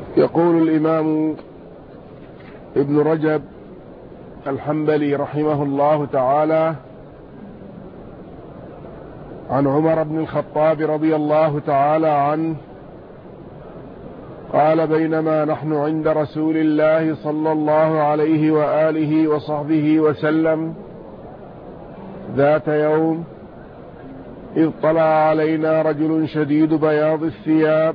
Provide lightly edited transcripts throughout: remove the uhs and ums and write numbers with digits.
يقول الإمام ابن رجب الحنبلي رحمه الله تعالى عن عمر بن الخطاب رضي الله تعالى عنه قال: بينما نحن عند رسول الله صلى الله عليه وآله وصحبه وسلم ذات يوم، إذ طلع علينا رجل شديد بياض الثياب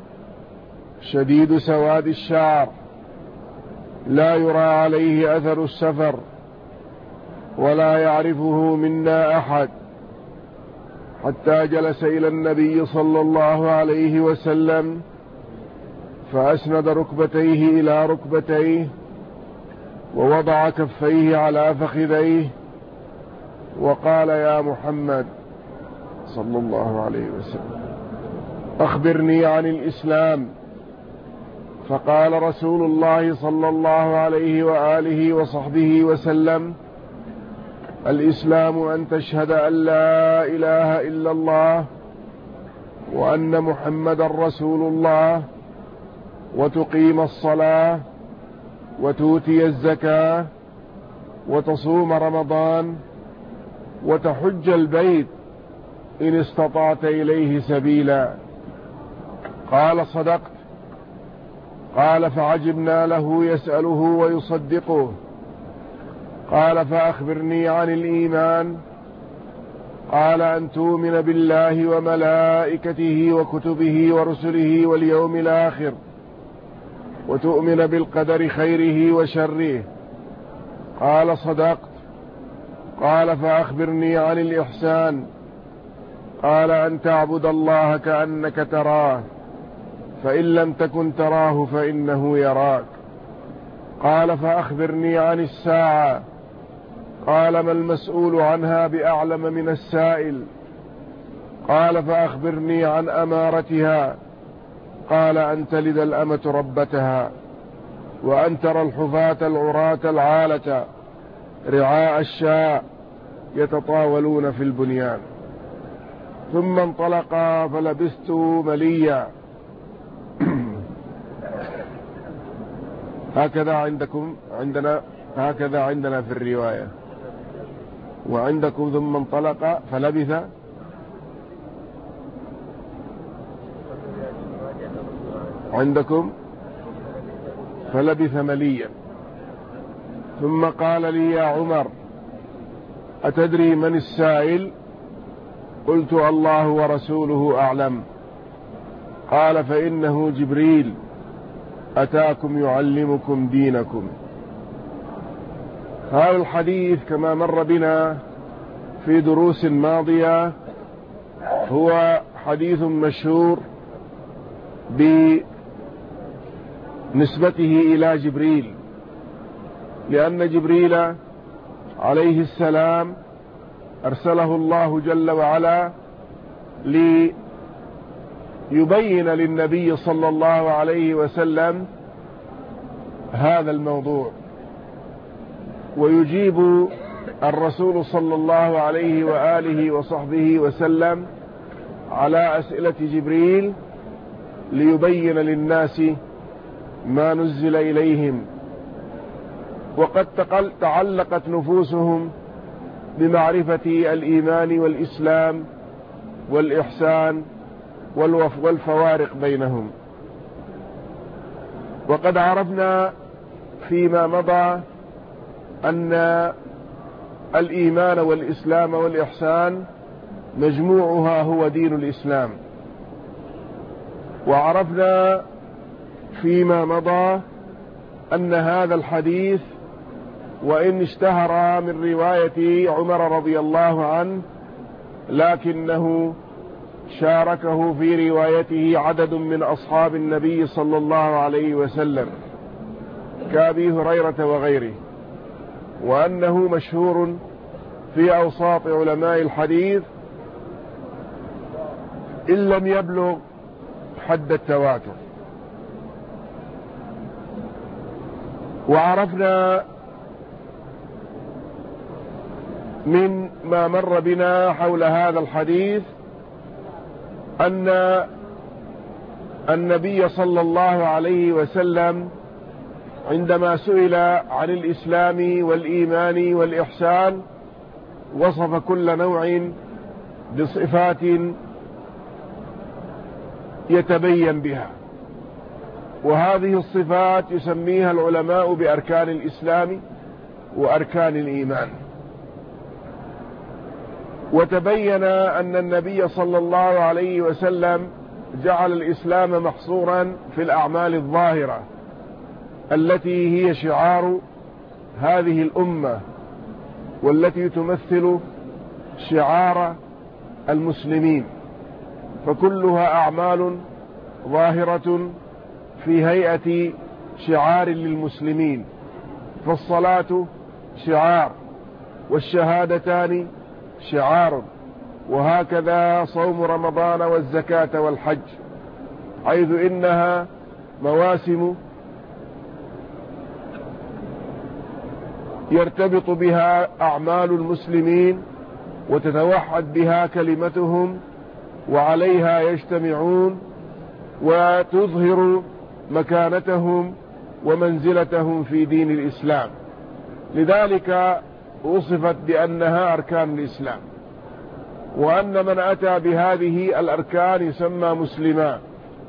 شديد سواد الشعر، لا يرى عليه أثر السفر، ولا يعرفه منا أحد، حتى جلس إلى النبي صلى الله عليه وسلم فأسند ركبتيه إلى ركبتيه، ووضع كفيه على فخذيه، وقال: يا محمد صلى الله عليه وسلم، أخبرني عن الإسلام. فقال رسول الله صلى الله عليه وآله وصحبه وسلم: الإسلام أن تشهد أن لا إله إلا الله وأن محمد رسول الله، وتقيم الصلاة، وتؤتي الزكاة، وتصوم رمضان، وتحج البيت إن استطعت إليه سبيلا. قال: صدقت. قال: فعجبنا له يسأله ويصدقه. قال: فأخبرني عن الإيمان. قال: أن تؤمن بالله وملائكته وكتبه ورسله واليوم الآخر، وتؤمن بالقدر خيره وشره. قال: صدقت. قال: فأخبرني عن الإحسان. قال: أن تعبد الله كأنك تراه، فإن لم تكن تراه فإنه يراك. قال: فأخبرني عن الساعة. قال: ما المسؤول عنها بأعلم من السائل. قال: فأخبرني عن أمارتها. قال: أن تلد الأمة ربتها، وأن ترى الحفاة العراة العالة رعاء الشاء يتطاولون في البنيان. ثم انطلقا فلبثت مليا. هكذا عندنا في الرواية، وعندكم ثم انطلق فلبث. عندكم فلبث مليا. ثم قال لي: يا عمر، أتدري من السائل؟ قلت: الله ورسوله أعلم. قال: فإنه جبريل أتاكم يعلمكم دينكم. هذا الحديث كما مر بنا في دروس ماضية هو حديث مشهور بنسبته إلى جبريل، لأن جبريل عليه السلام أرسله الله جل وعلا ليبين للنبي صلى الله عليه وسلم هذا الموضوع، ويجيب الرسول صلى الله عليه وآله وصحبه وسلم على أسئلة جبريل ليبين للناس ما نزل إليهم. وقد تعلقت نفوسهم بمعرفة الإيمان والإسلام والإحسان والفوارق بينهم. وقد عرفنا فيما مضى أن الإيمان والإسلام والإحسان مجموعها هو دين الإسلام. وعرفنا فيما مضى أن هذا الحديث وإن اشتهر من رواية عمر رضي الله عنه، لكنه شاركه في روايته عدد من أصحاب النبي صلى الله عليه وسلم كأبي هريرة وغيره، وأنه مشهور في أوساط علماء الحديث إن لم يبلغ حد التواتر. وعرفنا من ما مر بنا حول هذا الحديث أن النبي صلى الله عليه وسلم عندما سئل عن الإسلام والإيمان والإحسان وصف كل نوع بصفات يتبين بها، وهذه الصفات يسميها العلماء بأركان الإسلام وأركان الإيمان. وتبين أن النبي صلى الله عليه وسلم جعل الإسلام محصورا في الأعمال الظاهرة التي هي شعار هذه الأمة والتي تمثل شعار المسلمين، فكلها أعمال ظاهرة في هيئة شعار للمسلمين، فالصلاة شعار، والشهادتان شعار، وهكذا صوم رمضان والزكاة والحج، حيث إنها مواسم يرتبط بها أعمال المسلمين وتتوحد بها كلمتهم وعليها يجتمعون وتظهر مكانتهم ومنزلتهم في دين الإسلام، لذلك وصفت بأنها أركان الإسلام، وأن من أتى بهذه الأركان يسمى مسلما،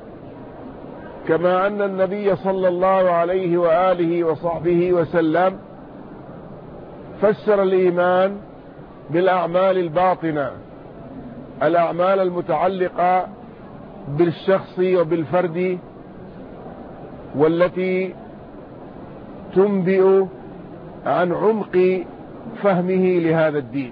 كما أن النبي صلى الله عليه وآله وصحبه وسلم فسر الإيمان بالأعمال الباطنة، الأعمال المتعلقة بالشخص وبالفرد والتي تنبئ عن عمق فهمه لهذا الدين،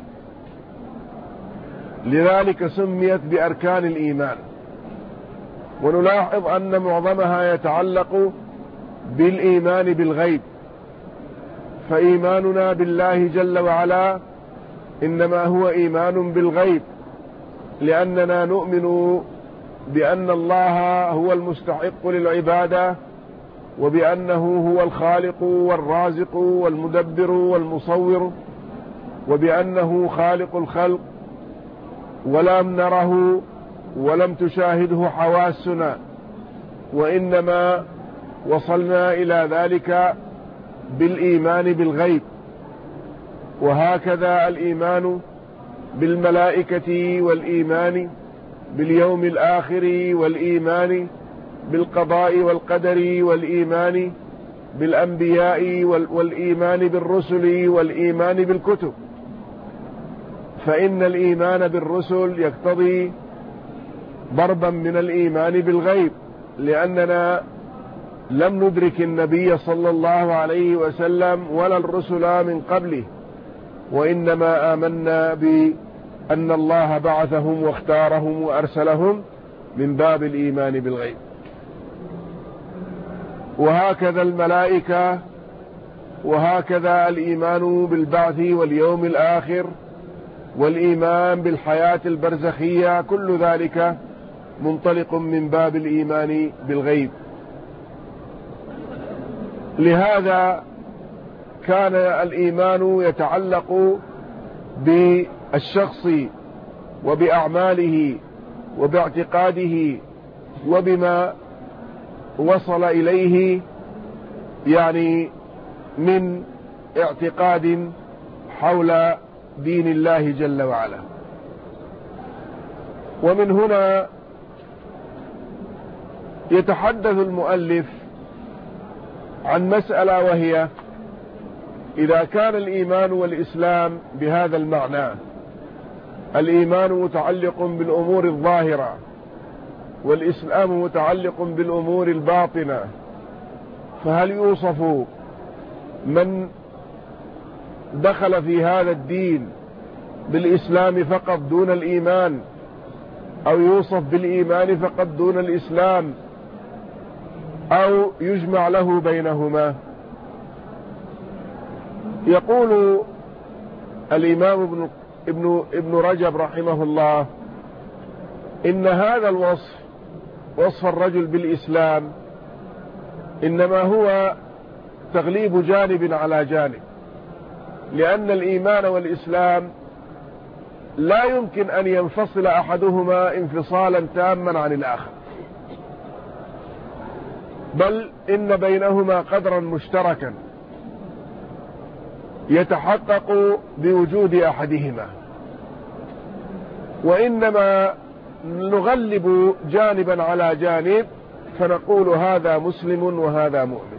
لذلك سميت بأركان الإيمان. ونلاحظ أن معظمها يتعلق بالإيمان بالغيب، فإيماننا بالله جل وعلا إنما هو إيمان بالغيب، لأننا نؤمن بأن الله هو المستحق للعبادة، وبأنه هو الخالق والرازق والمدبر والمصور، وبأنه خالق الخلق ولم نره ولم تشاهده حواسنا، وإنما وصلنا إلى ذلك بالإيمان بالغيب. وهكذا الإيمان بالملائكة والإيمان باليوم الآخر والإيمان بالقضاء والقدر والإيمان بالأنبياء والإيمان بالرسل والإيمان بالكتب، فإن الإيمان بالرسل يقتضي ضربا من الإيمان بالغيب، لأننا لم ندرك النبي صلى الله عليه وسلم ولا الرسل من قبله، وإنما آمنا بأن الله بعثهم واختارهم وأرسلهم من باب الإيمان بالغيب. وهكذا الملائكة، وهكذا الإيمان بالبعث واليوم الآخر والإيمان بالحياة البرزخية، كل ذلك منطلق من باب الإيمان بالغيب. لهذا كان الإيمان يتعلق بالشخص وبأعماله وباعتقاده وبما وصل إليه، يعني من اعتقاد حول دين الله جل وعلا. ومن هنا يتحدث المؤلف عن مسألة، وهي إذا كان الإيمان والإسلام بهذا المعنى، الإيمان متعلق بالأمور الظاهرة والإسلام متعلق بالأمور الباطنة، فهل يوصف من دخل في هذا الدين بالإسلام فقط دون الإيمان، أو يوصف بالإيمان فقط دون الإسلام، أو يجمع له بينهما؟ يقول الإمام ابن رجب رحمه الله إن هذا الوصف، وصف الرجل بالإسلام، إنما هو تغليب جانب على جانب، لأن الإيمان والإسلام لا يمكن أن ينفصل أحدهما انفصالا تاما عن الآخر، بل إن بينهما قدرا مشتركا يتحقق بوجود أحدهما، وإنما نغلب جانبا على جانب فنقول هذا مسلم وهذا مؤمن،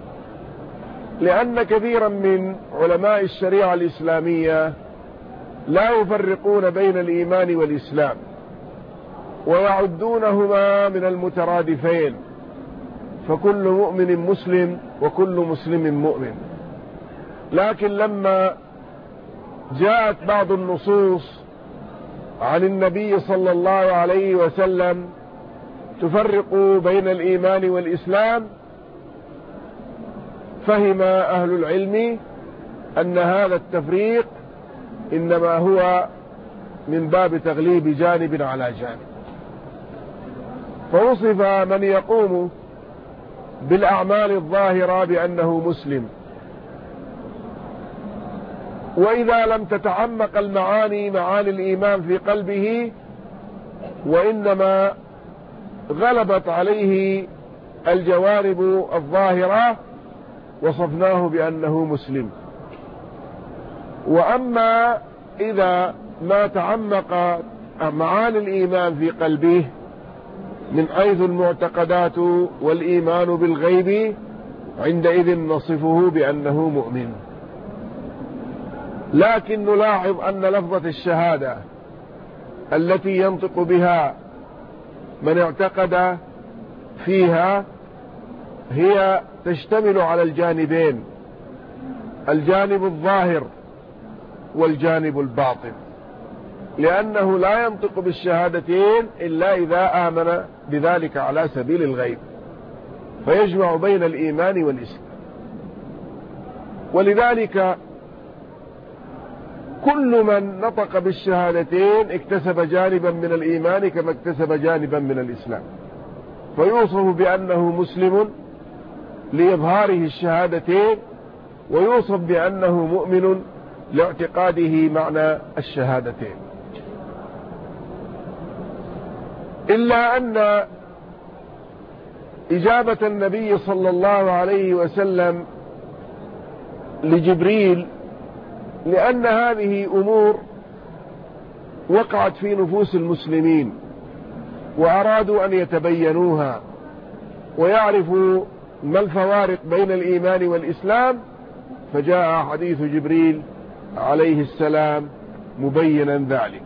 لأن كثيرا من علماء الشريعة الإسلامية لا يفرقون بين الإيمان والإسلام ويعدونهما من المترادفين، فكل مؤمن مسلم وكل مسلم مؤمن. لكن لما جاءت بعض النصوص عن النبي صلى الله عليه وسلم تفرق بين الإيمان والإسلام، فهم أهل العلم أن هذا التفريق إنما هو من باب تغليب جانب على جانب. فوصف من يقوم بالأعمال الظاهرة بأنه مسلم، وإذا لم تتعمق المعاني معاني الإيمان في قلبه وإنما غلبت عليه الجوانب الظاهرة وصفناه بأنه مسلم. وأما إذا ما تعمق معاني الإيمان في قلبه من حيث المعتقدات والإيمان بالغيب، عندئذ نصفه بأنه مؤمن. لكن نلاحظ أن لفظة الشهادة التي ينطق بها من اعتقد فيها هي تشتمل على الجانبين، الجانب الظاهر والجانب الباطن، لأنه لا ينطق بالشهادتين إلا إذا آمن بذلك على سبيل الغيب، فيجمع بين الإيمان والإسلام. ولذلك كل من نطق بالشهادتين اكتسب جانبا من الإيمان كما اكتسب جانبا من الإسلام، فيوصف بأنه مسلم لإظهاره الشهادتين، ويوصف بأنه مؤمن لاعتقاده معنى الشهادتين. إلا أن إجابة النبي صلى الله عليه وسلم لجبريل، لأن هذه أمور وقعت في نفوس المسلمين وأرادوا أن يتبينوها ويعرفوا ما الفوارق بين الإيمان والإسلام، فجاء حديث جبريل عليه السلام مبينا ذلك.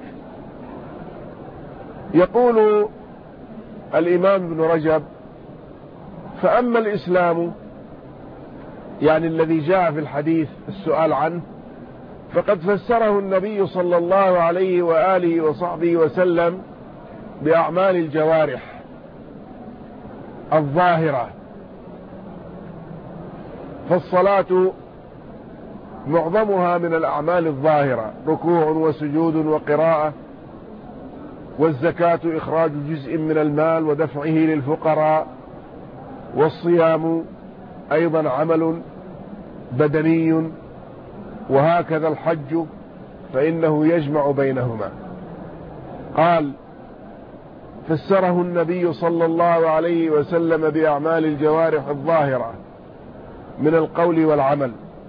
يقول الإمام ابن رجب: فأما الإسلام، يعني الذي جاء في الحديث السؤال عنه، فقد فسره النبي صلى الله عليه وآله وصحبه وسلم بأعمال الجوارح الظاهرة. فالصلاة معظمها من الأعمال الظاهرة، ركوع وسجود وقراءة، والزكاة إخراج جزء من المال ودفعه للفقراء، والصيام أيضا عمل بدني، وهكذا الحج فإنه يجمع بينهما. قال: فسره النبي صلى الله عليه وسلم بأعمال الجوارح الظاهرة من القول والعمل،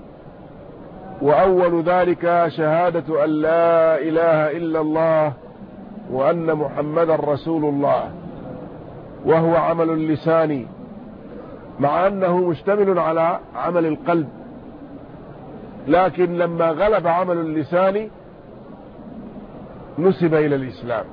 وأول ذلك شهادة أن لا إله إلا الله وأن محمدا رسول الله، وهو عمل اللسان، مع أنه مشتمل على عمل القلب، لكن لما غلب عمل اللسان نسب إلى الإسلام.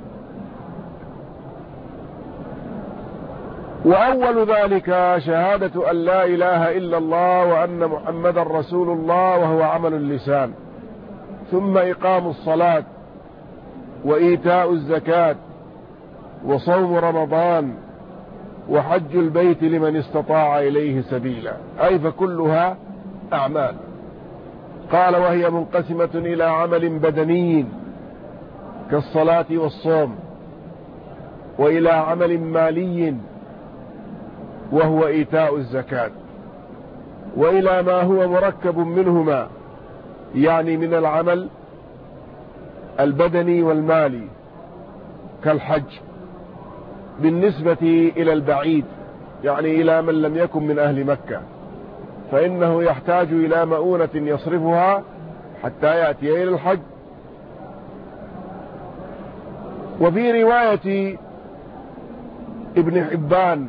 وأول ذلك شهادة أن لا إله إلا الله وأن محمدا رسول الله، وهو عمل اللسان، ثم إقام الصلاة وإيتاء الزكاة وصوم رمضان وحج البيت لمن استطاع إليه سبيلا، أي فكلها أعمال. قال: وهي منقسمة إلى عمل بدني كالصلاة والصوم، وإلى عمل مالي وهو إيتاء الزكاة، وإلى ما هو مركب منهما، يعني من العمل البدني والمالي كالحج بالنسبة إلى البعيد، يعني إلى من لم يكن من أهل مكة، فإنه يحتاج إلى مؤونة يصرفها حتى يأتي إلى الحج. وفي رواية ابن حبان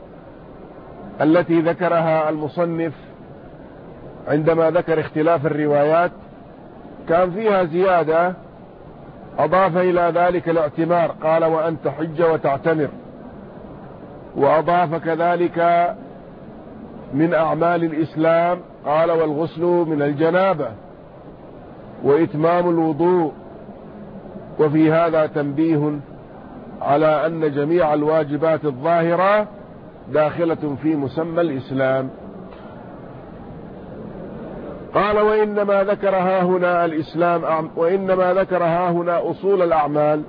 التي ذكرها المصنف عندما ذكر اختلاف الروايات كان فيها زيادة، أضاف إلى ذلك الاعتمار، قال وأن تحج وتعتمر، وأضاف كذلك من أعمال الإسلام قال والغسل من الجنابة وإتمام الوضوء. وفي هذا تنبيه على أن جميع الواجبات الظاهرة داخلة في مسمى الإسلام. قال وإنما ذكرها هنا الإسلام، وإنما ذكرها هنا أصول الأعمال،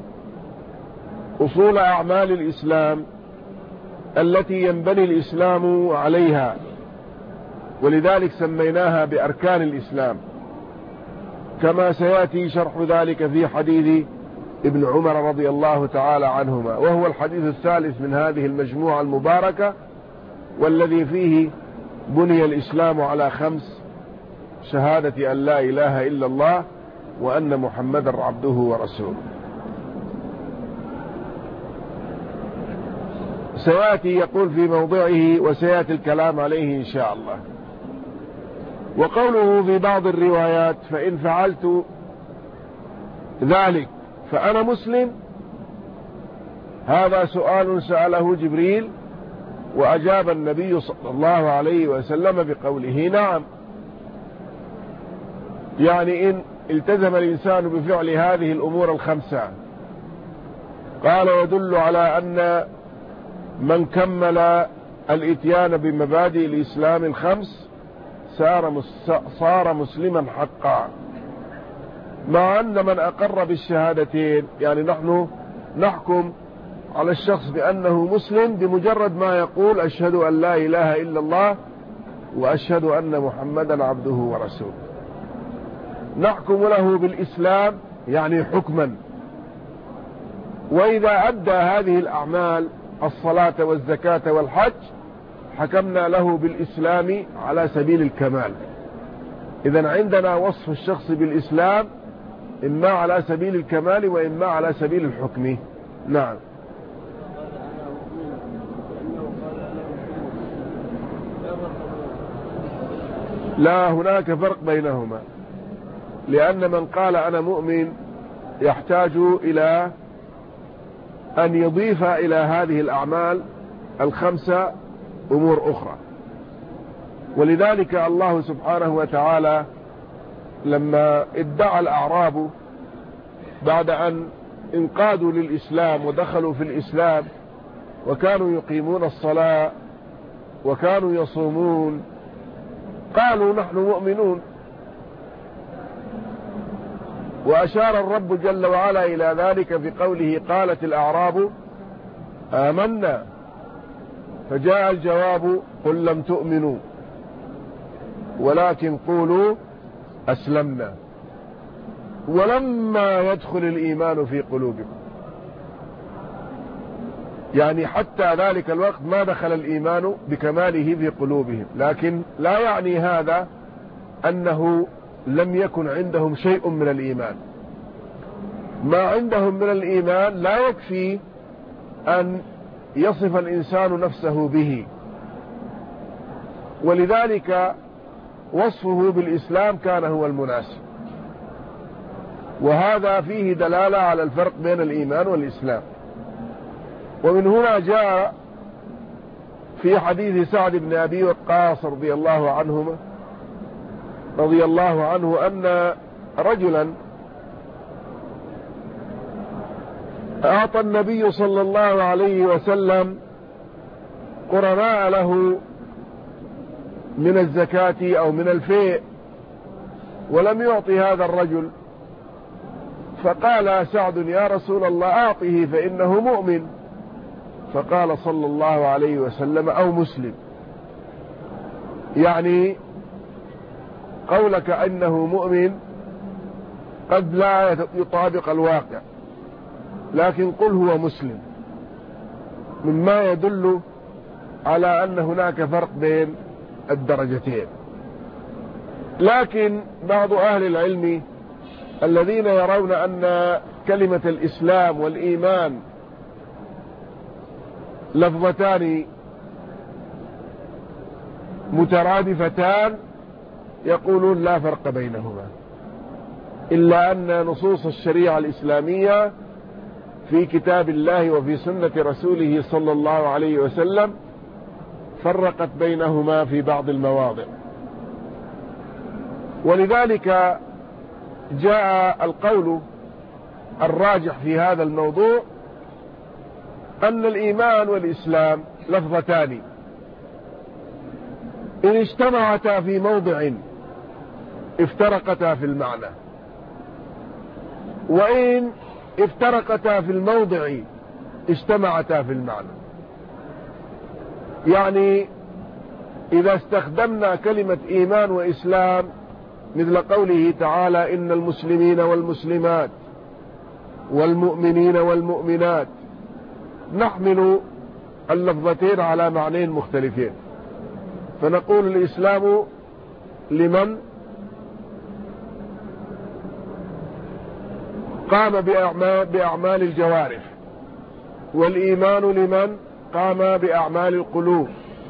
أصول أعمال الإسلام التي ينبني الإسلام عليها، ولذلك سميناها بأركان الإسلام، كما سيأتي شرح ذلك في حديث ابن عمر رضي الله تعالى عنهما، وهو الحديث الثالث من هذه المجموعة المباركة، والذي فيه بني الإسلام على 5: شهادة أن لا إله إلا الله وأن محمدا عبده ورسوله. سيأتي يقول في موضعه وسيأتي الكلام عليه إن شاء الله. وقوله في بعض الروايات فإن فعلت ذلك فأنا مسلم، هذا سؤال سأله جبريل وأجاب النبي صلى الله عليه وسلم بقوله نعم. يعني إن التزم الإنسان بفعل هذه الأمور 5، قال يدل على أن من كمل الإتيان بمبادئ الإسلام 5 صار مسلما حقا، مع أن من أقر بالشهادتين، يعني نحن نحكم على الشخص بأنه مسلم بمجرد ما يقول أشهد أن لا إله إلا الله وأشهد أن محمدا عبده ورسوله، نحكم له بالإسلام يعني حكما. وإذا أدى هذه الأعمال الصلاة والزكاة والحج حكمنا له بالإسلام على سبيل الكمال. إذن عندنا وصف الشخص بالإسلام إما على سبيل الكمال وإما على سبيل الحكم. نعم. لا، هناك فرق بينهما، لأن من قال أنا مؤمن يحتاج إلى أن يضيف إلى هذه الأعمال 5 أمور أخرى. ولذلك الله سبحانه وتعالى لما ادعى الأعراب بعد أن انقادوا للإسلام ودخلوا في الإسلام وكانوا يقيمون الصلاة وكانوا يصومون، قالوا نحن مؤمنون، وأشار الرب جل وعلا إلى ذلك بقوله قالت الأعراب آمنا، فجاء الجواب قل لم تؤمنوا ولكن قولوا أسلمنا ولما يدخل الإيمان في قلوبكم. يعني حتى ذلك الوقت ما دخل الإيمان بكماله في قلوبهم، لكن لا يعني هذا أنه لم يكن عندهم شيء من الإيمان. ما عندهم من الإيمان لا يكفي أن يصف الإنسان نفسه به، ولذلك وصفه بالإسلام كان هو المناسب. وهذا فيه دلالة على الفرق بين الإيمان والإسلام. ومن هنا جاء في حديث سعد بن أبي وقاص رضي الله عنه أن رجلا أعطى النبي صلى الله عليه وسلم قرناء له من الزكاة أو من الفيء ولم يعطي هذا الرجل، فقال سعد يا رسول الله أعطه فإنه مؤمن، فقال صلى الله عليه وسلم أو مسلم. يعني قولك أنه مؤمن قد لا يطابق الواقع، لكن قل هو مسلم، مما يدل على أن هناك فرق بين الدرجتين. لكن بعض أهل العلم الذين يرون أن كلمة الإسلام والإيمان لفظتان مترادفتان يقولون لا فرق بينهما، إلا أن نصوص الشريعة الإسلامية في كتاب الله وفي سنة رسوله صلى الله عليه وسلم فرقت بينهما في بعض المواضع. ولذلك جاء القول الراجح في هذا الموضوع أن الإيمان والإسلام لفظتان إن اجتمعتا في موضع افترقتا في المعنى، وإن افترقتا في الموضع اجتمعتا في المعنى. يعني إذا استخدمنا كلمة إيمان وإسلام مثل قوله تعالى إن المسلمين والمسلمات والمؤمنين والمؤمنات، نحمل اللفظتين على معنين مختلفين، فنقول الإسلام لمن قام بأعمال الجوارح، والإيمان لمن قام بأعمال القلوب.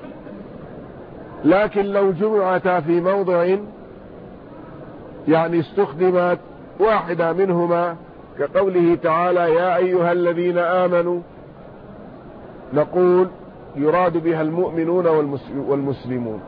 لكن لو جمعتا في موضع يعني استخدمت واحدة منهما كقوله تعالى يا أيها الذين آمنوا، نقول يراد بها المؤمنون والمسلمون،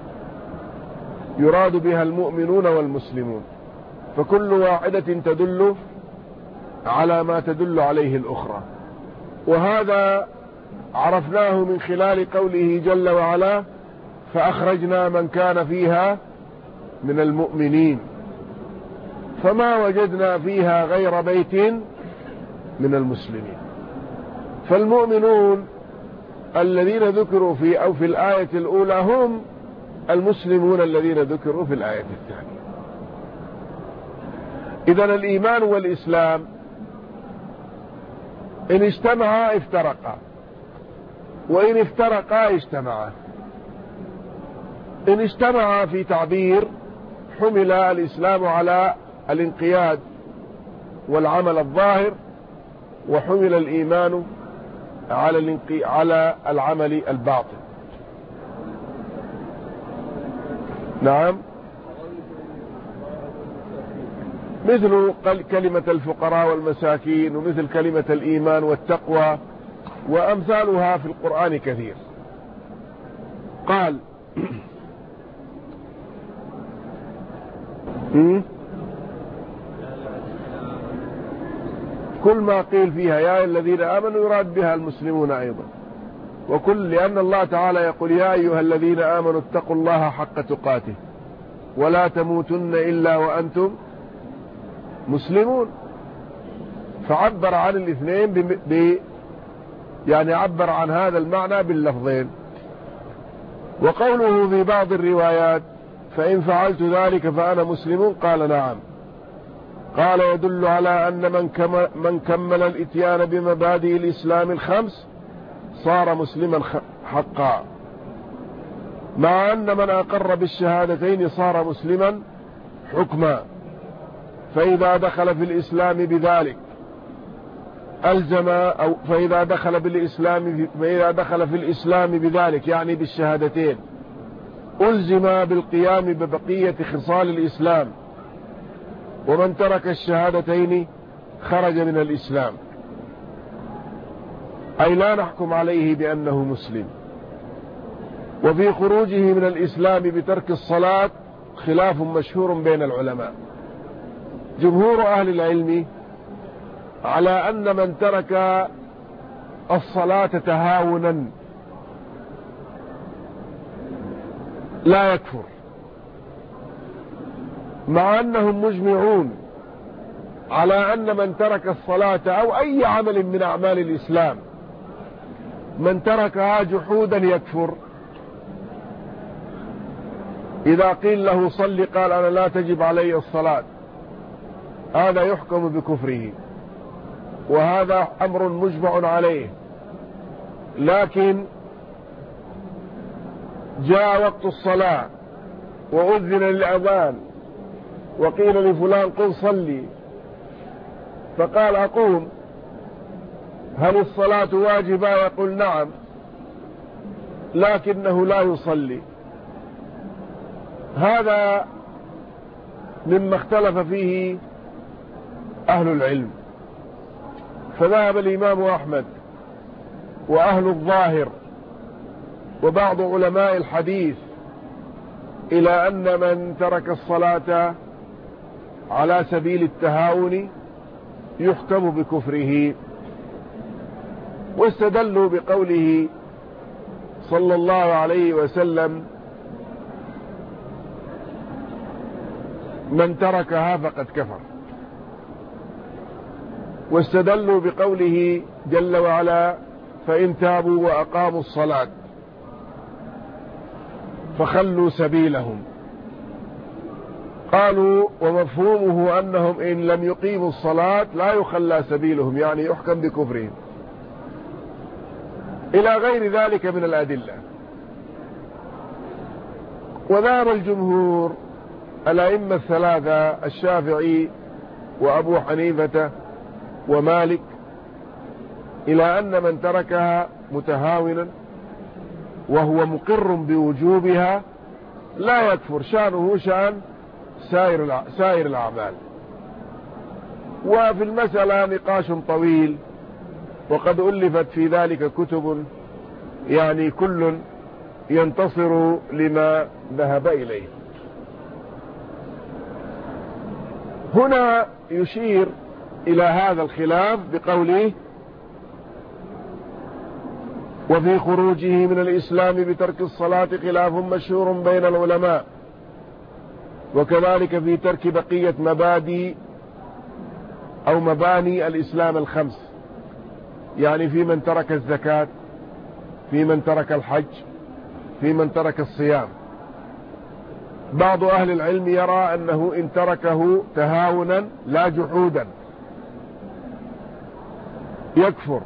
يراد بها المؤمنون والمسلمون، فكل واحدة تدل على ما تدل عليه الأخرى. وهذا عرفناه من خلال قوله جل وعلا فأخرجنا من كان فيها من المؤمنين فما وجدنا فيها غير بيت من المسلمين. فالمؤمنون الذين ذكروا في الآية الأولى هم المسلمون الذين ذكروا في الآية الثانية. إذن الإيمان والإسلام إن اجتمعا افترقا، وإن افترقا اجتمعا. إن اجتمعا في تعبير حمل الإسلام على الانقياد والعمل الظاهر، وحمل الإيمان على العمل الباطن. نعم، مثل كلمة الفقراء والمساكين، ومثل كلمة الإيمان والتقوى، وأمثالها في القرآن كثير. قال كل ما قيل فيها يا الذين آمنوا يراد بها المسلمون أيضا، لأن الله تعالى يقول يا أيها الذين آمنوا اتقوا الله حق تقاته ولا تموتن إلا وأنتم مسلمون، فعبر عن الاثنين يعني عبر عن هذا المعنى باللفظين. وقوله في بعض الروايات فإن فعلت ذلك فأنا مسلم، قال نعم، قال يدل على أن من كمل الإتيان بمبادئ الإسلام الخمس صار مسلما حقا، مع أن من أقر بالشهادتين صار مسلما حكما. فإذا دخل في الإسلام بذلك فإذا دخل في الإسلام بذلك يعني بالشهادتين ألزم بالقيام ببقية خصال الإسلام، ومن ترك الشهادتين خرج من الإسلام، أي لا نحكم عليه بأنه مسلم. وفي خروجه من الإسلام بترك الصلاة خلاف مشهور بين العلماء. جمهور أهل العلم على أن من ترك الصلاة تهاونا لا يكفر، مع أنهم مجمعون على أن من ترك الصلاة أو أي عمل من أعمال الإسلام من تركها جحودا يكفر. إذا قيل له صل قال أنا لا تجب علي الصلاة، هذا يحكم بكفره، وهذا أمر مجمع عليه. لكن جاء وقت الصلاة وأذن للأذان وقيل لفلان قم صلي، فقال أقوم، هل الصلاة واجبة؟ يقول نعم، لكنه لا يصلي. هذا مما اختلف فيه أهل العلم. فذهب الإمام أحمد وأهل الظاهر وبعض علماء الحديث إلى أن من ترك الصلاة على سبيل التهاون يحكم بكفره، واستدلوا بقوله صلى الله عليه وسلم من تركها فقد كفر، واستدلوا بقوله جل وعلا فإن تابوا وأقاموا الصلاة فخلوا سبيلهم. قالوا ومفهومه أنهم إن لم يقيموا الصلاة لا يخلى سبيلهم، يعني يحكم بكفرهم، إلى غير ذلك من الأدلة. وذهب الجمهور الأئمة الثلاثة الشافعي وأبو حنيفة ومالك إلى أن من تركها متهاونا وهو مقر بوجوبها لا يكفر، شأنه شأن سائر الأعمال. وفي المسألة نقاش طويل، وقد ألفت في ذلك كتب، يعني كل ينتصر لما ذهب إليه. هنا يشير إلى هذا الخلاف بقوله وفي خروجه من الإسلام بترك الصلاة خلاف مشهور بين العلماء، وكذلك في ترك بقية مبادئ أو مباني الإسلام الخمس، يعني في من ترك الزكاة، في من ترك الحج، في من ترك الصيام. بعض أهل العلم يرى أنه إن تركه تهاونا لا جحودا يكفر،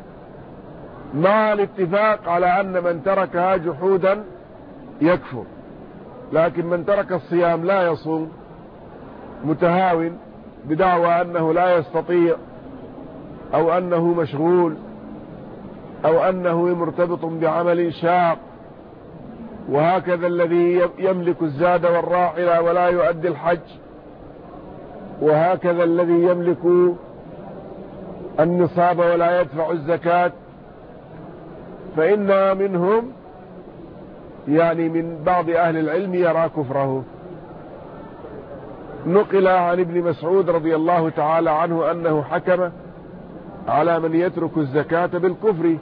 مع الاتفاق على أن من تركها جحودا يكفر. لكن من ترك الصيام لا يصوم متهاون بدعوى أنه لا يستطيع أو أنه مشغول أو أنه مرتبط بعمل شاق، وهكذا الذي يملك الزاد والراحلة ولا يؤدي الحج، وهكذا الذي يملك النصاب ولا يدفع الزكاة، فإن منهم يعني من بعض أهل العلم يرى كفره. نقل عن ابن مسعود رضي الله تعالى عنه أنه حكم على من يترك الزكاة بالكفر.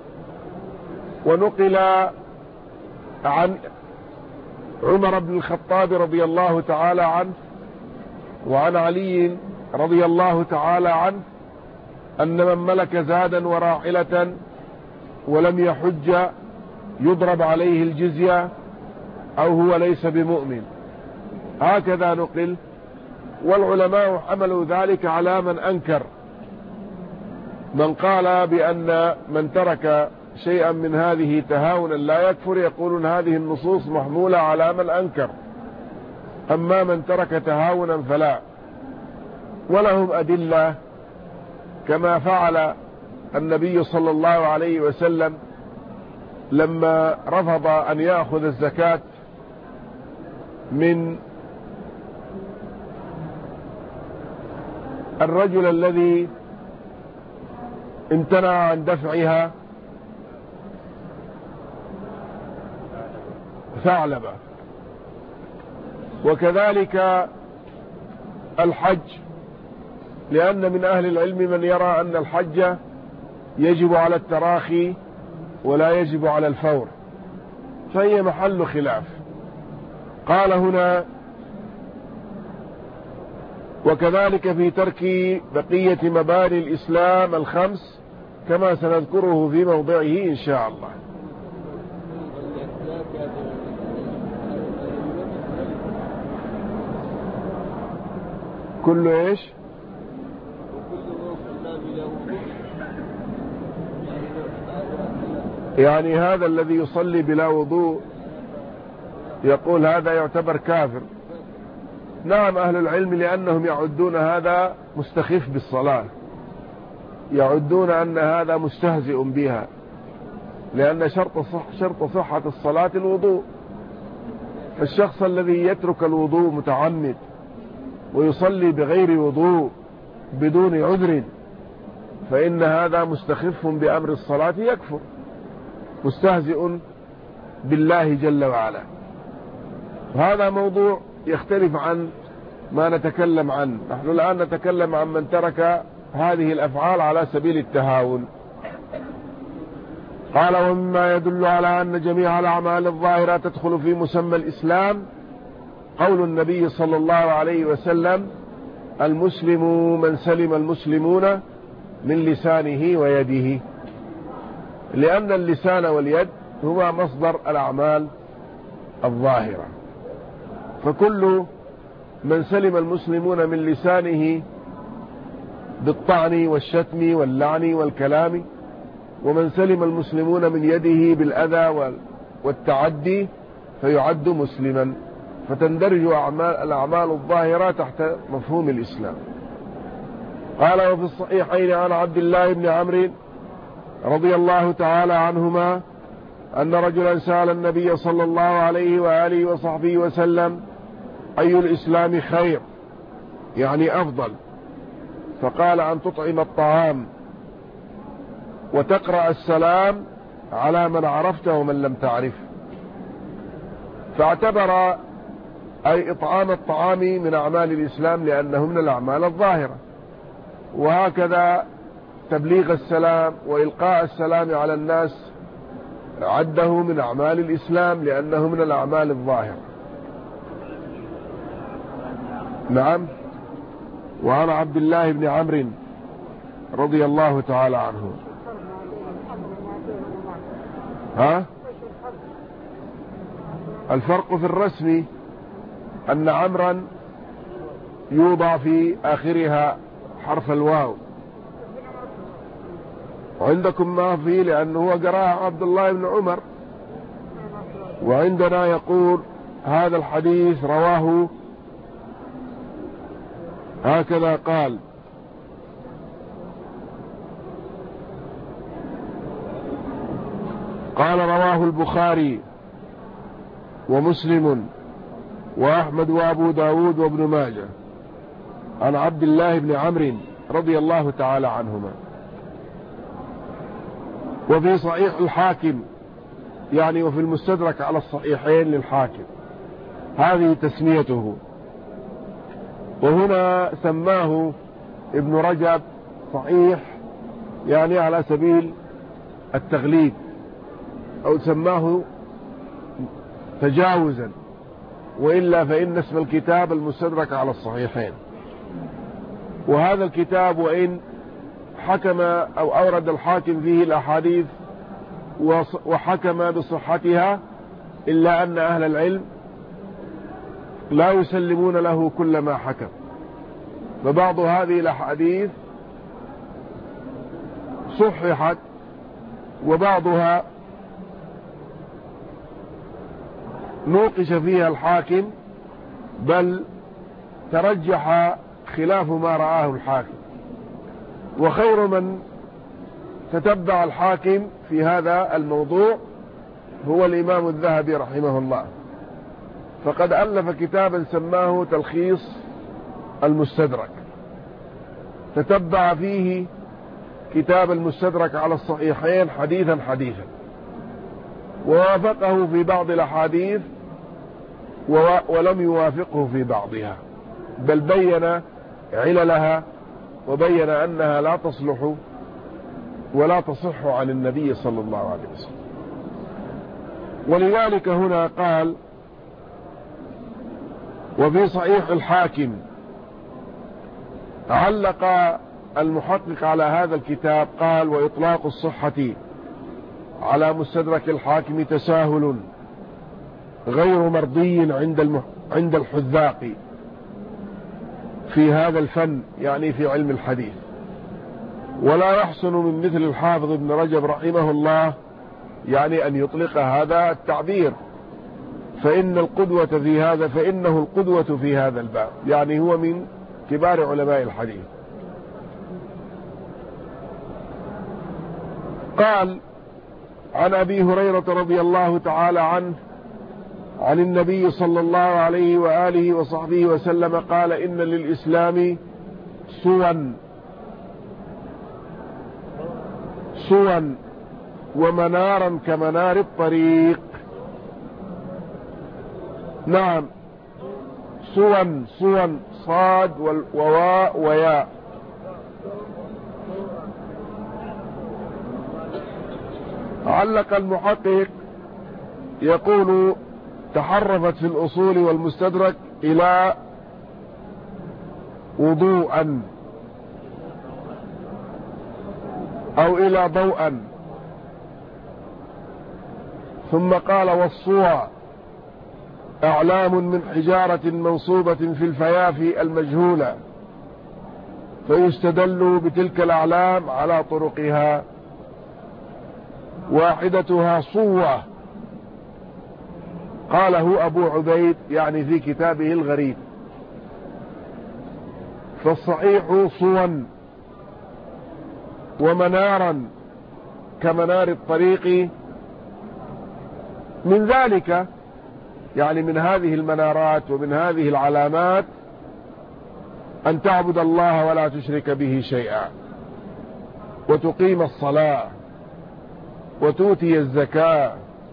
ونقل عن عمر بن الخطاب رضي الله تعالى عنه وعن علي رضي الله تعالى عنه أن من ملك زادا وراحلة ولم يحج يضرب عليه الجزية أو هو ليس بمؤمن. هكذا نقل. والعلماء حملوا ذلك على من أنكر، من قال بأن من ترك شيئا من هذه تهاونا لا يكفر، يقولون هذه النصوص محمولة على من أنكر، أما من ترك تهاونا فلا. ولهم أدلة كما فعل النبي صلى الله عليه وسلم لما رفض أن يأخذ الزكاة من الرجل الذي امتنع عن دفعها، ثعلبة. وكذلك الحج، لأن من أهل العلم من يرى أن الحج يجب على التراخي ولا يجب على الفور، فهي محل خلاف. قال هنا وكذلك في ترك بقية مباني الإسلام الخمس كما سنذكره في موضعه إن شاء الله. كل إيش؟ يعني هذا الذي يصلي بلا وضوء يقول هذا يعتبر كافر. نعم أهل العلم لأنهم يعدون هذا مستخف بالصلاة، يعدون أن هذا مستهزئ بها، لأن شرط صحة الصلاة الوضوء. فالشخص الذي يترك الوضوء متعمد ويصلي بغير وضوء بدون عذر فإن هذا مستخف بأمر الصلاة، يكفر، مستهزئ بالله جل وعلا. وهذا موضوع يختلف عن ما نتكلم عنه. نحن الآن نتكلم عن من ترك هذه الأفعال على سبيل التهاون. قال ومما يدل على أن جميع الأعمال الظاهرة تدخل في مسمى الإسلام قول النبي صلى الله عليه وسلم المسلم من سلم المسلمون من لسانه ويده، لأن اللسان واليد هما مصدر الأعمال الظاهرة. فكل من سلم المسلمون من لسانه بالطعن والشتم واللعن والكلام، ومن سلم المسلمون من يده بالأذى والتعدي فيعد مسلما، فتندرج الأعمال الظاهرة تحت مفهوم الإسلام. قال وفي الصحيحين عن عبد الله بن عمرو رضي الله تعالى عنهما أن رجلا سأل النبي صلى الله عليه وآله وصحبه وسلم أي الإسلام خير، يعني أفضل؟ فقال أن تطعم الطعام وتقرأ السلام على من عرفته ومن لم تعرف. فاعتبر أي إطعام الطعام من أعمال الإسلام لأنه من الأعمال الظاهرة، وهكذا تبليغ السلام وإلقاء السلام على الناس عده من أعمال الإسلام لأنه من الأعمال الظاهرة. نعم. وعن عبد الله بن عمرو رضي الله تعالى عنه الفرق في الرسم أن عمرا يوضع في آخرها حرف الواو، وعندكم ما فيه لأنه هو قراءة عبد الله بن عمر، وعندنا يقول هذا الحديث رواه هكذا قال رواه البخاري ومسلم وأحمد وأبو داود وابن ماجه عن عبد الله بن عمرو رضي الله تعالى عنهما. وفي صحيح الحاكم يعني وفي المستدرك على الصحيحين للحاكم هذه تسميته. وهنا سماه ابن رجب صحيح يعني على سبيل التغليب، أو سماه تجاوزا، وإلا فإن اسم الكتاب المستدرك على الصحيحين. وهذا الكتاب وإن حكم أو أورد الحاكم فيه الأحاديث وحكم بصحتها، إلا أن أهل العلم لا يسلمون له كل ما حكم، فبعض هذه الأحاديث صححت وبعضها نوقش فيها الحاكم، بل ترجح خلاف ما رآه الحاكم. وخير من تتبع الحاكم في هذا الموضوع هو الإمام الذهبي رحمه الله، فقد ألف كتابا سماه تلخيص المستدرك، تتبع فيه كتاب المستدرك على الصحيحين حديثا حديثا، ووافقه في بعض الأحاديث ولم يوافقه في بعضها، بل بين عللها وبين أنها لا تصلح ولا تصح عن النبي صلى الله عليه وسلم. ولذلك هنا قال وفي صحيح الحاكم. علق المحقق على هذا الكتاب قال وإطلاق الصحة على مستدرك الحاكم تساهل غير مرضي عند الحذاق في هذا الفن، يعني في علم الحديث، ولا يحسن من مثل الحافظ ابن رجب رحمه الله يعني أن يطلق هذا التعبير، فإنه القدوة في هذا الباب، يعني هو من كبار علماء الحديث. قال عن أبي هريرة رضي الله تعالى عنه عن النبي صلى الله عليه وآله وصحبه وسلم قال: إن للإسلام سوا ومنارا كمنار الطريق. نعم، سوا صاد وواء وياء. علق المحقق يقول: تحرفت في الأصول والمستدرك إلى وضوءا أو إلى ضوءا، ثم قال: والصوى أعلام من حجارة منصوبة في الفيافي المجهولة، فيستدل بتلك الأعلام على طرقها، واحدتها صوة. قاله أبو عبيد يعني في كتابه الغريب. فالصحيح صوا ومنارا كمنار الطريق. من ذلك يعني من هذه المنارات ومن هذه العلامات أن تعبد الله ولا تشرك به شيئا، وتقيم الصلاة، وتؤتي الزكاة،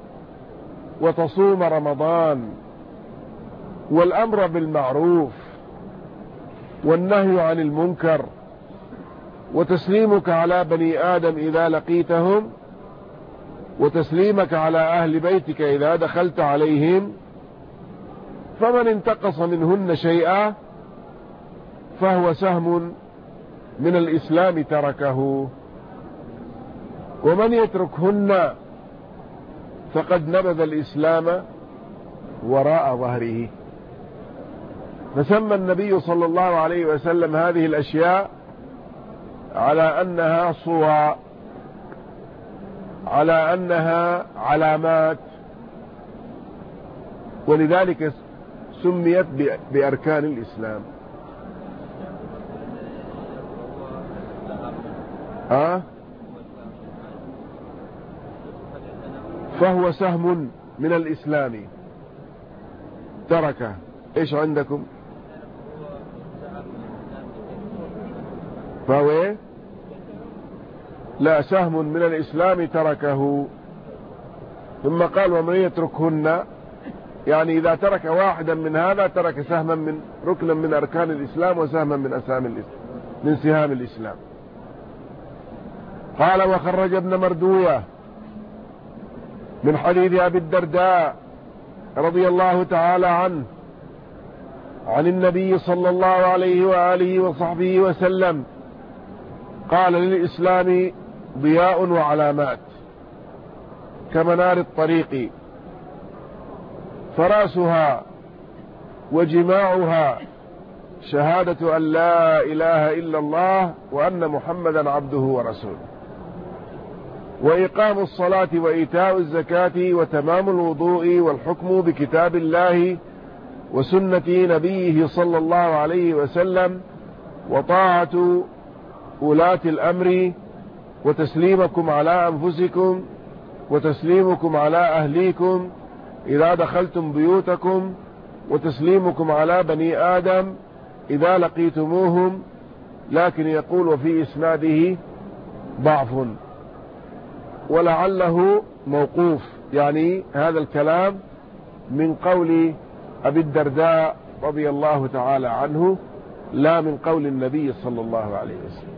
وتصوم رمضان، والأمر بالمعروف والنهي عن المنكر، وتسليمك على بني آدم إذا لقيتهم، وتسليمك على أهل بيتك إذا دخلت عليهم. فمن انتقص منهن شيئا فهو سهم من الإسلام تركه، ومن يتركهن فقد نبذ الإسلام وراء ظهره. فسمى النبي صلى الله عليه وسلم هذه الأشياء على أنها صور، على أنها علامات، ولذلك سميت بأركان الإسلام. فهو سهم من الإسلام تركه. إيش عندكم؟ فهو إيه؟ لا، سهم من الإسلام تركه. ثم قال: ومن يتركهن، يعني إذا ترك واحدا من هذا ترك سهما من ركنا من أركان الإسلام وسهما من سهام الإسلام. قال: وخرج ابن مردوية من حديث أبي الدرداء رضي الله تعالى عنه عن النبي صلى الله عليه وآله وصحبه وسلم قال: للإسلام ضياء وعلامات كمنار الطريق، فراسها وجماعها شهادة أن لا إله إلا الله وأن محمدا عبده ورسوله، وإقام الصلاة وإيتاء الزكاة وتمام الوضوء والحكم بكتاب الله وسنة نبيه صلى الله عليه وسلم، وطاعة ولاة الأمر، وتسليمكم على أنفسكم، وتسليمكم على أهليكم إذا دخلتم بيوتكم، وتسليمكم على بني آدم إذا لقيتموهم. لكن يقول: وفي إسناده ضعف، ولعله موقوف، يعني هذا الكلام من قول أبي الدرداء رضي الله تعالى عنه، لا من قول النبي صلى الله عليه وسلم.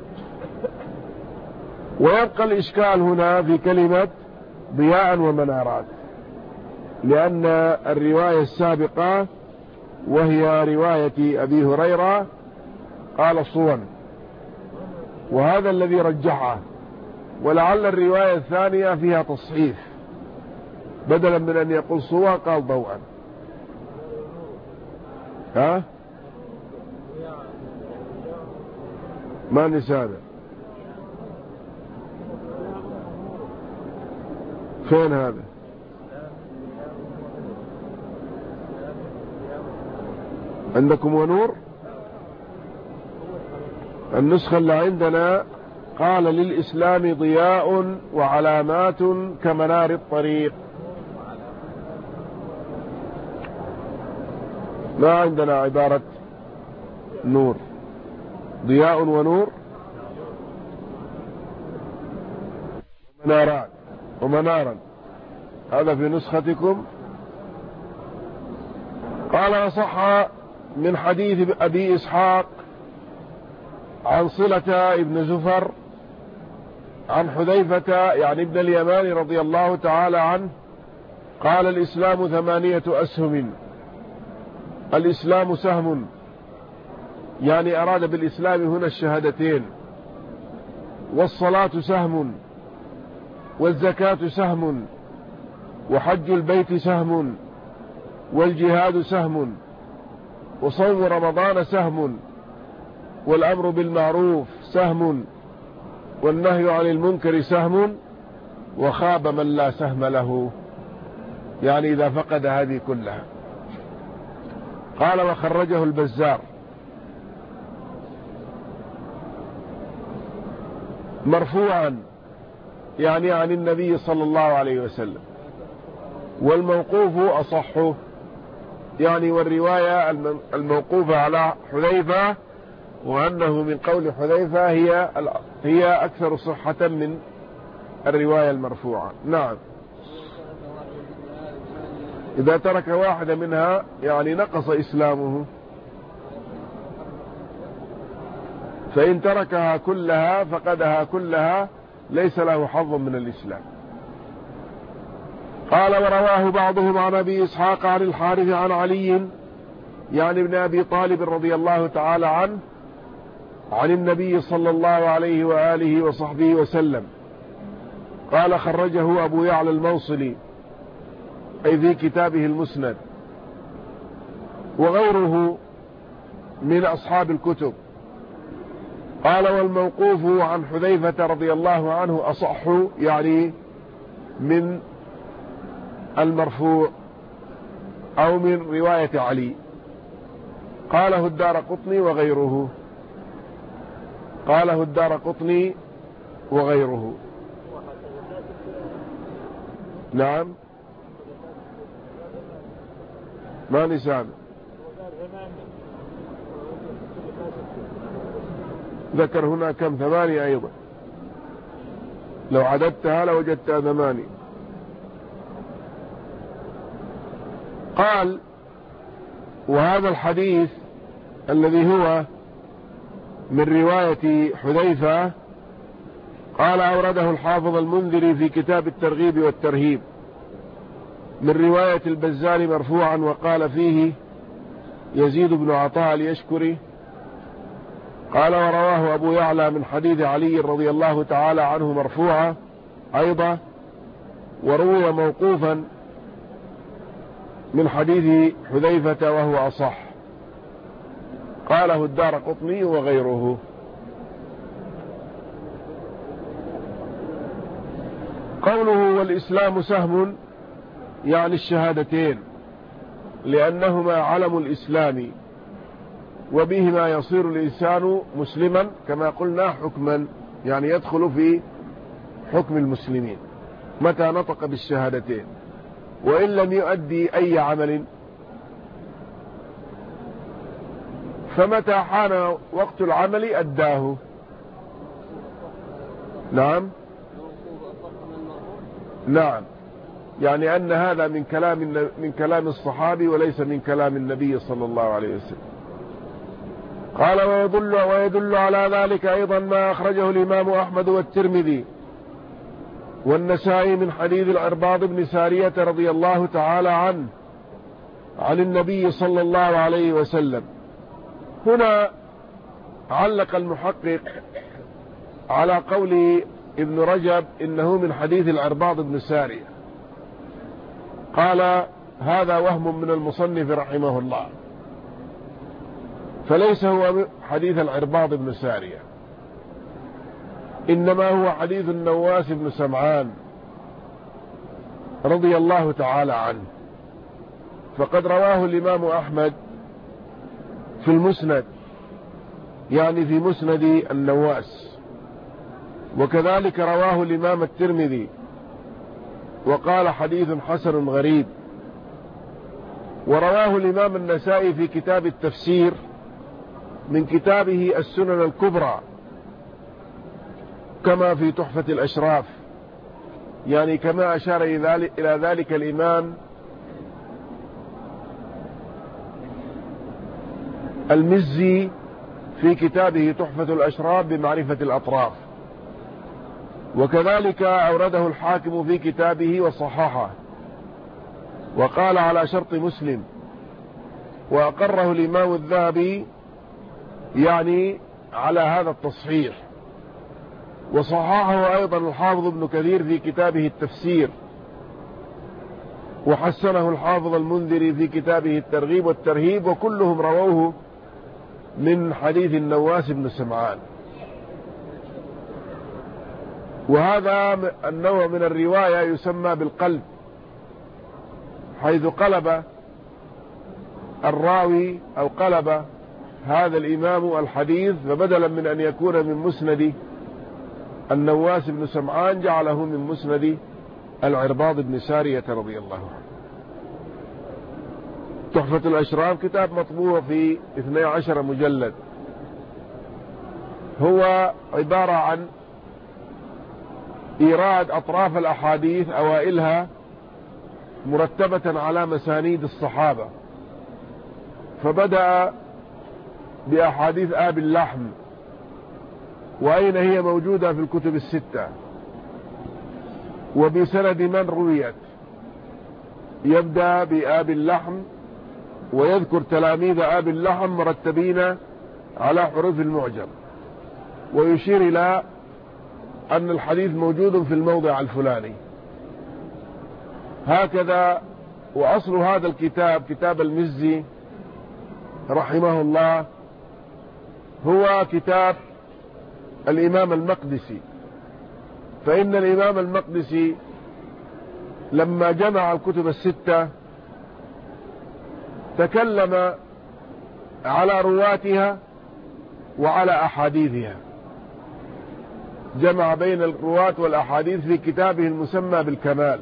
ويبقى الإشكال هنا في كلمة ضياء ومنارات، لأن الرواية السابقة وهي رواية أبي هريرة قال صوا، وهذا الذي رجحه. ولعل الرواية الثانية فيها تصحيف، بدلا من أن يقول صوا قال ضوءا. ما نسانا فين هذا؟ عندكم ونور؟ النسخة اللي عندنا قال للإسلام ضياء وعلامات كمنار الطريق. ما عندنا عبارة نور. ضياء ونور منارات ومنارا، هذا في نسختكم. قال صح من حديث أبي إسحاق عن صلة ابن زفر عن حذيفة يعني ابن اليمان رضي الله تعالى عنه قال الإسلام 8 أسهم. الإسلام سهم، يعني أراد بالإسلام هنا الشهادتين، والصلاة سهم، والزكاة سهم، وحج البيت سهم، والجهاد سهم، وصوم رمضان سهم، والأمر بالمعروف سهم، والنهي عن المنكر سهم، وخاب من لا سهم له، يعني إذا فقد هذه كلها. قال وخرجه البزار مرفوعا يعني عن النبي صلى الله عليه وسلم، والموقوف أصحه يعني والرواية الموقوفة على حذيفة وأنه من قول حذيفة هي أكثر صحة من الرواية المرفوعة. نعم، إذا ترك واحدة منها يعني نقص إسلامه، فإن تركها كلها فقدها كلها ليس له حظ من الإسلام. قال ورواه بعضهم عن أبي إسحاق عن الحارث عن علي يعني ابن أبي طالب رضي الله تعالى عنه عن النبي صلى الله عليه وآله وصحبه وسلم قال خرجه أبو يعلى الموصلي أي في كتابه المسند وغيره من أصحاب الكتب. قال والموقوف عن حذيفة رضي الله عنه أصح يعني من المرفوع أو من رواية علي. قاله الدارقطني وغيره. قاله الدارقطني وغيره. نعم ما نسان ذكر هنا كم 8 أيضا، لو عددتها لوجدتها 8. قال وهذا الحديث الذي هو من رواية حذيفة قال أورده الحافظ المنذري في كتاب الترغيب والترهيب من رواية البزار مرفوعا وقال فيه يزيد بن عطاء اليشكري. قال ورواه أبو يعلى من حديث علي رضي الله تعالى عنه مرفوعا أيضا، وروي موقوفا من حديث حذيفة وهو أصح. قاله الدارقطني وغيره. قوله والإسلام سهم يعني الشهادتين، لأنهما علم الإسلام وبهما يصير الإنسان مسلما كما قلنا حكما، يعني يدخل في حكم المسلمين متى نطق بالشهادتين، وإن لم يؤدي أي عمل فمتى حان وقت العمل أداه. نعم نعم، يعني أن هذا من كلام الصحابي وليس من كلام النبي صلى الله عليه وسلم. قال ويدل على ذلك أيضا ما أخرجه الإمام أحمد والترمذي والنسائي من حديث العرباض بن سارية رضي الله تعالى عنه عن النبي صلى الله عليه وسلم. هنا علق المحقق على قول ابن رجب إنه من حديث العرباض بن سارية، قال هذا وهم من المصنف رحمه الله، فليس هو حديث العرباض بن سارية، إنما هو حديث النواس بن سمعان رضي الله تعالى عنه. فقد رواه الإمام أحمد في المسند، يعني في مسند النواس. وكذلك رواه الإمام الترمذي وقال حديث حسن غريب. ورواه الإمام النسائي في كتاب التفسير من كتابه السنن الكبرى كما في تحفة الأشراف، يعني كما أشار إلى ذلك الإمام المزي في كتابه تحفة الأشراف بمعرفة الأطراف. وكذلك أورده الحاكم في كتابه وصححه وقال على شرط مسلم، وأقره الإمام الذهبي يعني على هذا التصحيح. وصححه أيضا الحافظ ابن كثير في كتابه التفسير، وحسنه الحافظ المنذري في كتابه الترغيب والترهيب، وكلهم رووه من حديث النواس بن سمعان. وهذا النوع من الرواية يسمى بالقلب، حيث قلب الراوي أو قلب هذا الإمام الحديث، فبدلا من أن يكون من مسند النواس بن سمعان جعله من مسند العرباض بن سارية رضي الله عنه. تحفة الأشراف كتاب مطبوع في 12 مجلد، هو عبارة عن إيراد أطراف الأحاديث أوائلها مرتبة على مسانيد الصحابة، فبدأ بأحاديث آب اللحم وأين هي موجودة في الكتب الستة وبسند من رويت، يبدأ بآب اللحم ويذكر تلاميذ آب اللحم مرتبين على حروف المعجم، ويشير إلى أن الحديث موجود في الموضع الفلاني هكذا. وأصل هذا الكتاب كتاب المزي رحمه الله هو كتاب الإمام المقدسي، فإن الإمام المقدسي لما جمع الكتب الستة تكلم على رواتها وعلى أحاديثها، جمع بين الرواة والأحاديث في كتابه المسمى بالكمال.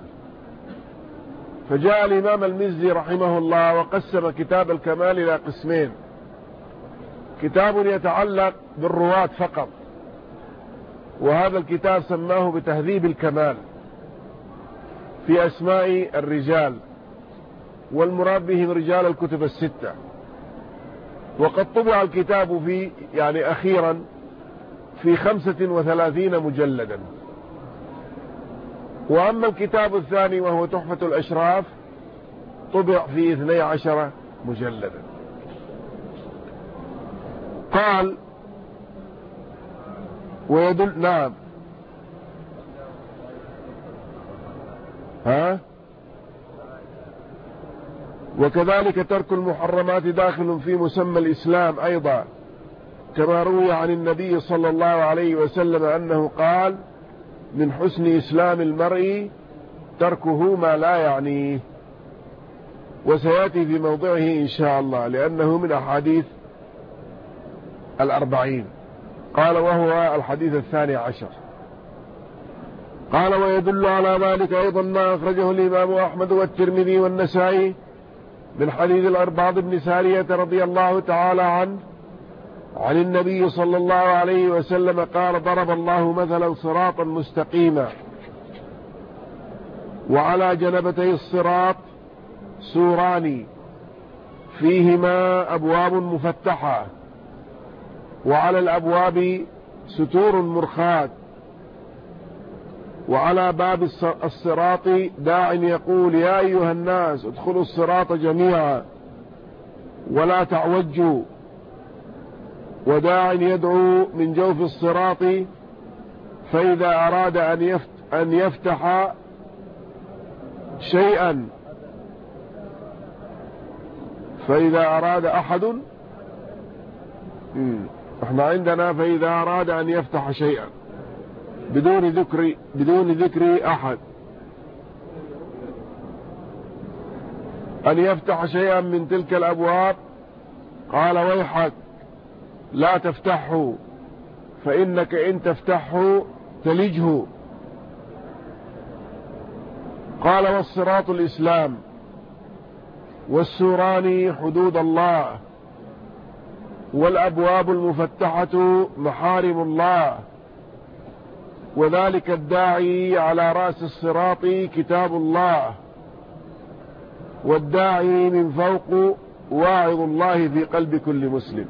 فجاء الإمام المزي رحمه الله وقسم كتاب الكمال إلى قسمين: كتاب يتعلق بالرواة فقط، وهذا الكتاب سماه بتهذيب الكمال في أسماء الرجال، والمراد بهم رجال الكتب الستة. وقد طبع الكتاب في أخيرا في 35 مجلدا. وأما الكتاب الثاني وهو تحفة الأشراف طبع في 12 مجلدا. قال ويدل نعم وكذلك ترك المحرمات داخل في مسمى الإسلام أيضا، كما روي عن النبي صلى الله عليه وسلم أنه قال: من حسن إسلام المرء تركه ما لا يعنيه. وسيأتي في موضعه إن شاء الله لأنه من أحاديث 40. قال وهو الحديث 12. قال ويدل على ذلك أيضا ما أخرجه الإمام أحمد والترمذي والنسائي من حديث العرباض بن سارية رضي الله تعالى عنه عن النبي صلى الله عليه وسلم قال: ضرب الله مثلا صراطا مستقيما وعلى جنبتي الصراط سوران فيهما أبواب مفتحة وعلى الأبواب ستور مرخاة وعلى باب الصراط داع يقول: يا أيها الناس ادخلوا الصراط جميعا ولا تعوجوا، وداع يدعو من جوف الصراط فإذا أراد أن يفتح شيئا، فإذا أراد أحد احنا عندنا فإذا أراد أن يفتح شيئا بدون ذكر أحد، أن يفتح شيئا من تلك الأبواب قال ويحك لا تفتحه فإنك إن تفتحه تلجه. قال والصراط الإسلام والسوران حدود الله والأبواب المفتحة محارم الله وذلك الداعي على رأس الصراط كتاب الله والداعي من فوق واعظ الله في قلب كل مسلم.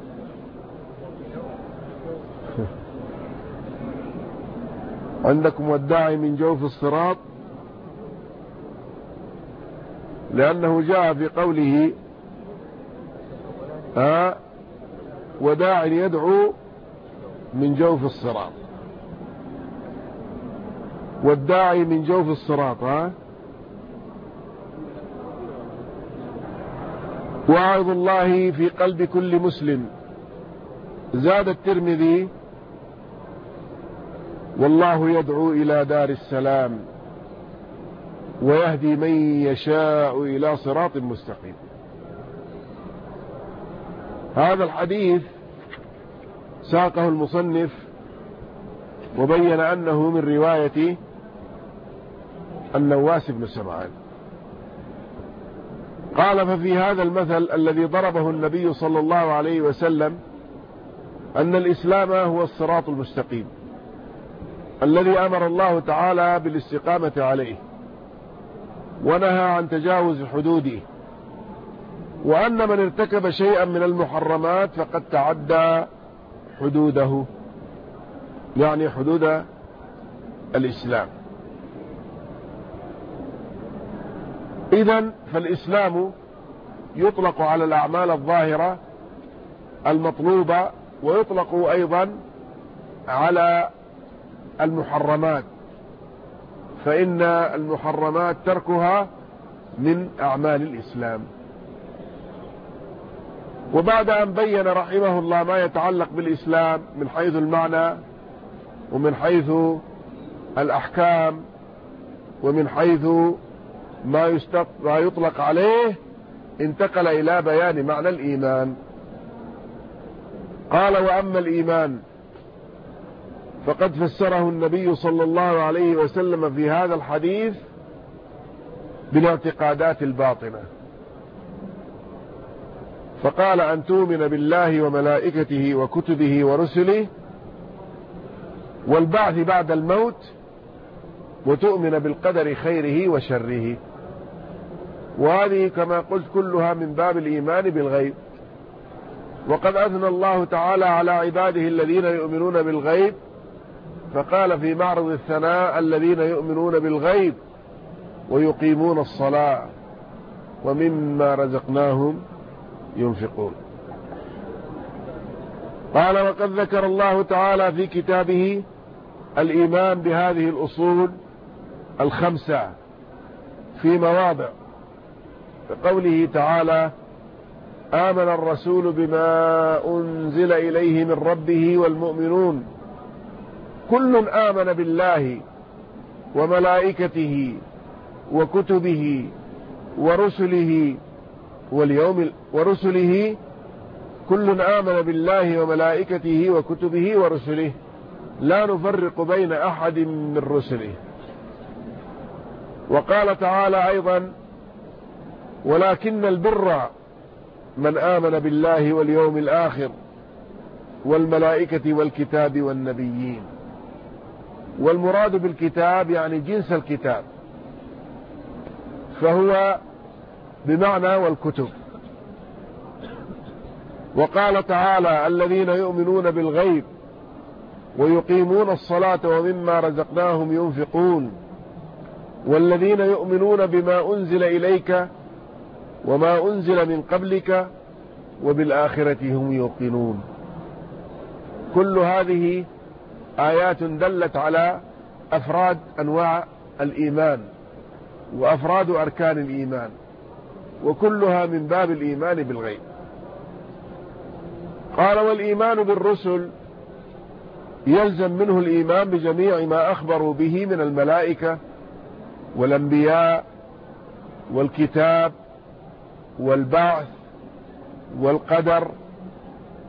عندكم والداعي من جوف الصراط، لأنه جاء في قوله وداع يدعو من جوف الصراط، والداعي من جوف الصراط واعظ الله في قلب كل مسلم. زاد الترمذي والله يدعو إلى دار السلام ويهدي من يشاء إلى صراط مستقيم. هذا الحديث ساقه المصنف وبين أنه من رواية النواس بن سمعان. قال ففي هذا المثل الذي ضربه النبي صلى الله عليه وسلم أن الإسلام هو الصراط المستقيم الذي أمر الله تعالى بالاستقامة عليه ونهى عن تجاوز حدوده، وأن من ارتكب شيئا من المحرمات فقد تعدى حدوده، يعني حدود الإسلام. إذن فالإسلام يطلق على الأعمال الظاهرة المطلوبة، ويطلق أيضا على المحرمات، فإن المحرمات تركها من أعمال الإسلام. وبعد أن بين رحمه الله ما يتعلق بالإسلام من حيث المعنى ومن حيث الأحكام ومن حيث ما يطلق عليه، انتقل إلى بيان معنى الإيمان. قال وأما الإيمان فقد فسره النبي صلى الله عليه وسلم في هذا الحديث بالاعتقادات الباطنة، فقال أن تؤمن بالله وملائكته وكتبه ورسله والبعث بعد الموت وتؤمن بالقدر خيره وشره. وهذه كما قلت كلها من باب الإيمان بالغيب. وقد أثنى الله تعالى على عباده الذين يؤمنون بالغيب، فقال في معرض الثناء الذين يؤمنون بالغيب ويقيمون الصلاة ومما رزقناهم ينفقون. قال وقد ذكر الله تعالى في كتابه الإيمان بهذه الأصول الخمسة في مواضع، كقوله تعالى آمن الرسول بما أنزل إليه من ربه والمؤمنون كل آمن بالله وملائكته وكتبه ورسله كل آمن بالله وملائكته وكتبه ورسله لا نفرق بين أحد من رسله. وقال تعالى أيضا ولكن البر من آمن بالله واليوم الآخر والملائكة والكتاب والنبيين. والمراد بالكتاب يعني جنس الكتاب، فهو بمعنى والكتب. وقال تعالى الذين يؤمنون بالغيب ويقيمون الصلاة ومما رزقناهم ينفقون والذين يؤمنون بما أنزل إليك وما أنزل من قبلك وبالآخرة هم يوقنون. كل هذه آيات دلت على أفراد أنواع الإيمان وأفراد أركان الإيمان، وكلها من باب الإيمان بالغيب. قال والإيمان بالرسل يلزم منه الإيمان بجميع ما أخبروا به من الملائكة والأنبياء والكتاب والبعث والقدر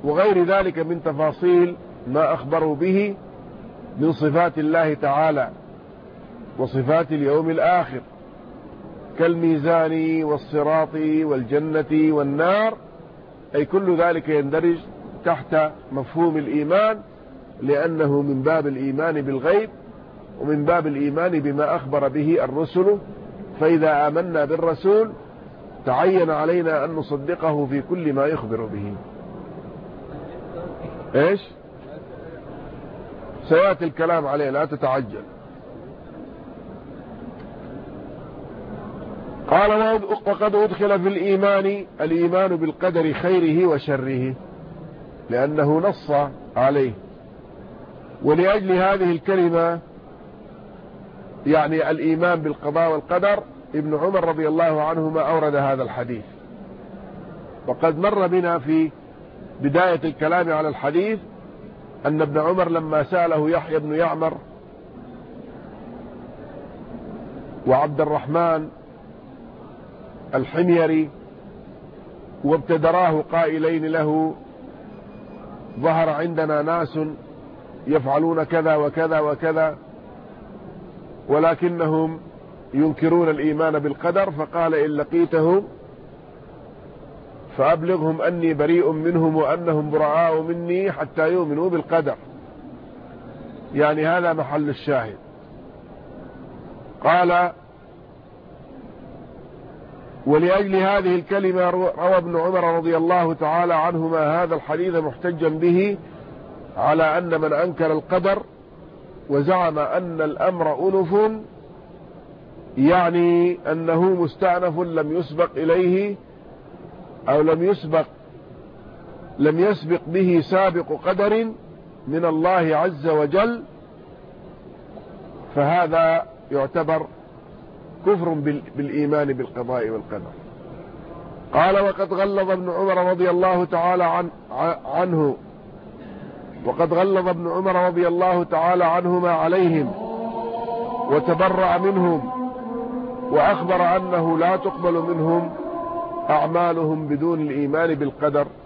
وغير ذلك من تفاصيل ما أخبروا به من صفات الله تعالى وصفات اليوم الآخر كالميزان والصراط والجنة والنار، أي كل ذلك يندرج تحت مفهوم الإيمان، لأنه من باب الإيمان بالغيب ومن باب الإيمان بما أخبر به الرسل. فإذا آمنا بالرسول تعين علينا أن نصدقه في كل ما يخبر به. إيش؟ سيأتي الكلام عليه، لا تتعجل. قال وقد أدخل في الإيمان بالقدر خيره وشره، لأنه نص عليه. ولأجل هذه الكلمة يعني الإيمان بالقضاء والقدر، ابن عمر رضي الله عنهما أورد هذا الحديث. وقد مر بنا في بداية الكلام على الحديث أن ابن عمر لما سأله يحيى بن يعمر وعبد الرحمن الحميري وابتدراه قائلين له: ظهر عندنا ناس يفعلون كذا وكذا وكذا ولكنهم ينكرون الإيمان بالقدر، فقال: إن لقيتهم فأبلغهم أني بريء منهم وأنهم براء مني حتى يؤمنوا بالقدر. يعني هذا محل الشاهد. قال: ولأجل هذه الكلمة روى ابن عمر رضي الله تعالى عنهما هذا الحديث محتجا به على أن من أنكر القدر وزعم أن الأمر أنف، يعني أنه مستأنف لم يسبق إليه أو لم يسبق به سابق قدر من الله عز وجل، فهذا يعتبر كفر بالإيمان بالقضاء والقدر. قال: وقد غلظ ابن عمر رضي الله تعالى عنه وقد غلظ ابن عمر رضي الله تعالى عنهما عليهم وتبرأ منهم، وأخبر أنه لا تقبل منهم أعمالهم بدون الإيمان بالقدر